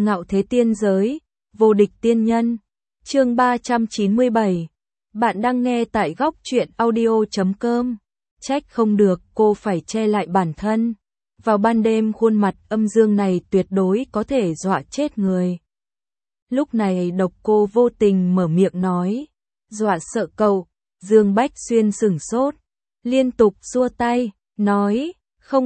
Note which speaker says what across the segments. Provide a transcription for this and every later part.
Speaker 1: Ngạo thế tiên giới, vô địch tiên nhân. Chương 397. Bạn đang nghe tại góc truyện audio.com. Trách không được, cô phải che lại bản thân. Vào ban đêm khuôn mặt âm dương này tuyệt đối có thể dọa chết người. Lúc này Độc Cô vô tình mở miệng nói, dọa sợ cậu. Dương Bách Xuyên sửng sốt, liên tục xua tay, nói, không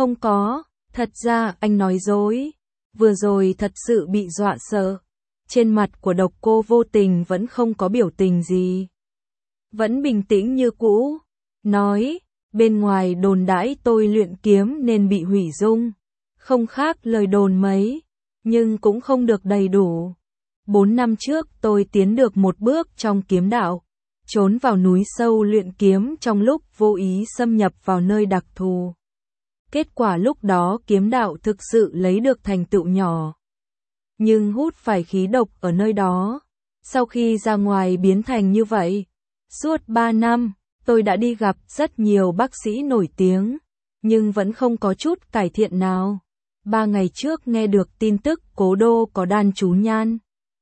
Speaker 1: có, thật ra anh nói dối. Vừa rồi thật sự bị dọa sợ. Trên mặt của Độc Cô vô tình vẫn không có biểu tình gì. Vẫn bình tĩnh như cũ. Nói, bên ngoài đồn đãi tôi luyện kiếm nên bị hủy dung. Không khác lời đồn mấy, nhưng cũng không được đầy đủ. 4 năm trước tôi tiến được một bước trong kiếm đạo. Trốn vào núi sâu luyện kiếm trong lúc vô ý xâm nhập vào nơi đặc thù. Kết quả lúc đó kiếm đạo thực sự lấy được thành tựu nhỏ. Nhưng hút phải khí độc ở nơi đó. Sau khi ra ngoài biến thành như vậy. Suốt 3 năm, tôi đã đi gặp rất nhiều bác sĩ nổi tiếng. Nhưng vẫn không có chút cải thiện nào. 3 ngày trước nghe được tin tức Cố Đô có đan chú nhan.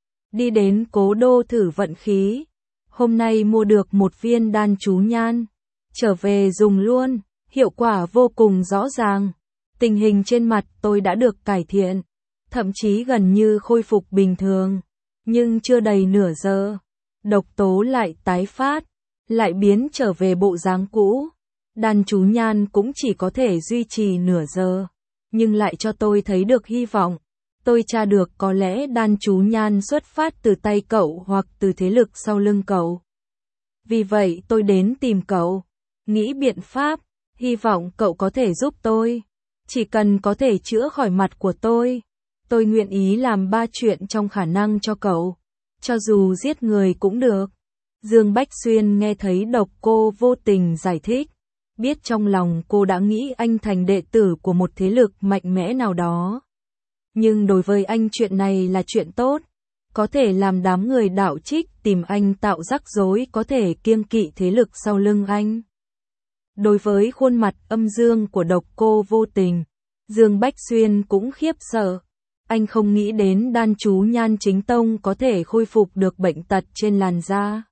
Speaker 1: Đi đến Cố Đô thử vận khí. Hôm nay mua được một viên đan chú nhan. Trở về dùng luôn. Hiệu quả vô cùng rõ ràng. Tình hình trên mặt tôi đã được cải thiện. Thậm chí gần như khôi phục bình thường. Nhưng chưa đầy nửa giờ. Độc tố lại tái phát. Lại biến trở về bộ dáng cũ. Đan chú nhan cũng chỉ có thể duy trì nửa giờ. Nhưng lại cho tôi thấy được hy vọng. Tôi tra được có lẽ đan chú nhan xuất phát từ tay cậu hoặc từ thế lực sau lưng cậu. Vì vậy tôi đến tìm cậu. Nghĩ biện pháp. Hy vọng cậu có thể giúp tôi. Chỉ cần có thể chữa khỏi mặt của tôi nguyện ý làm 3 chuyện trong khả năng cho cậu. Cho dù giết người cũng được. Dương Bách Xuyên nghe thấy Độc Cô vô tình giải thích. Biết trong lòng cô đã nghĩ anh thành đệ tử của một thế lực mạnh mẽ nào đó. Nhưng đối với anh chuyện này là chuyện tốt. Có thể làm đám người đạo trích tìm anh tạo rắc rối, có thể kiêng kỵ thế lực sau lưng anh. Đối với khuôn mặt âm dương của Độc Cô vô tình, Dương Bách Xuyên cũng khiếp sợ. Anh không nghĩ đến đan chú nhan chính tông có thể khôi phục được bệnh tật trên làn da.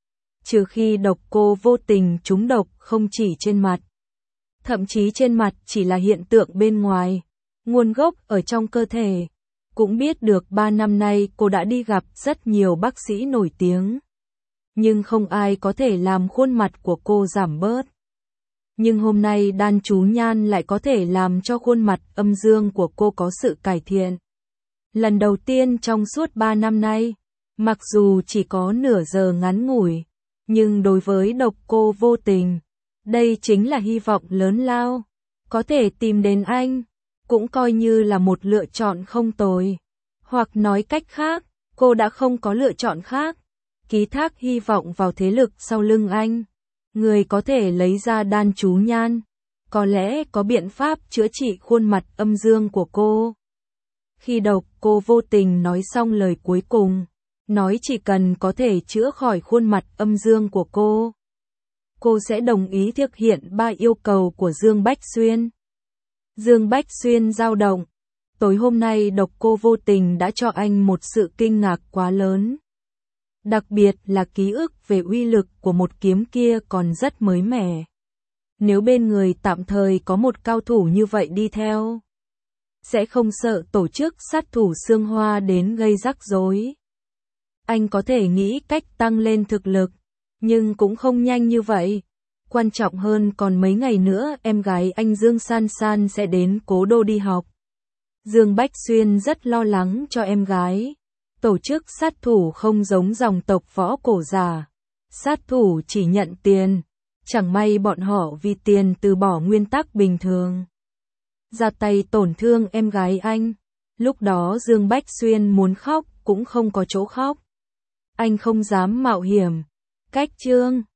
Speaker 1: Trừ khi Độc Cô vô tình trúng độc không chỉ trên mặt. Thậm chí trên mặt chỉ là hiện tượng bên ngoài. Nguồn gốc ở trong cơ thể. Cũng biết được 3 năm nay cô đã đi gặp rất nhiều bác sĩ nổi tiếng. Nhưng không ai có thể làm khuôn mặt của cô giảm bớt. Nhưng hôm nay đan chú nhan lại có thể làm cho khuôn mặt âm dương của cô có sự cải thiện. Lần đầu tiên trong suốt 3 năm nay, mặc dù chỉ có nửa giờ ngắn ngủi, nhưng đối với Độc Cô vô tình, đây chính là hy vọng lớn lao. Có thể tìm đến anh, cũng coi như là một lựa chọn không tồi. Hoặc nói cách khác, cô đã không có lựa chọn khác. Ký thác hy vọng vào thế lực sau lưng anh. Người có thể lấy ra đan chú nhan. Có lẽ có biện pháp chữa trị khuôn mặt âm dương của cô. Khi Độc Cô vô tình nói xong lời cuối cùng, nói chỉ cần có thể chữa khỏi khuôn mặt âm dương của cô sẽ đồng ý thực hiện 3 yêu cầu của Dương Bách Xuyên. Dương Bách Xuyên dao động. Tối hôm nay Độc Cô vô tình đã cho anh một sự kinh ngạc quá lớn. Đặc biệt là ký ức về uy lực của một kiếm kia còn rất mới mẻ. Nếu bên người tạm thời có một cao thủ như vậy đi theo, sẽ không sợ tổ chức sát thủ Xương Hoa đến gây rắc rối. Anh có thể nghĩ cách tăng lên thực lực, nhưng cũng không nhanh như vậy. Quan trọng hơn còn mấy ngày nữa em gái anh Dương San San sẽ đến Cố Đô đi học. Dương Bách Xuyên rất lo lắng cho em gái. Tổ chức sát thủ không giống dòng tộc võ cổ giả. Sát thủ chỉ nhận tiền. Chẳng may bọn họ vì tiền từ bỏ nguyên tắc bình thường. Ra tay tổn thương em gái anh. Lúc đó Dương Bách Xuyên muốn khóc cũng không có chỗ khóc. Anh không dám mạo hiểm. Cách chương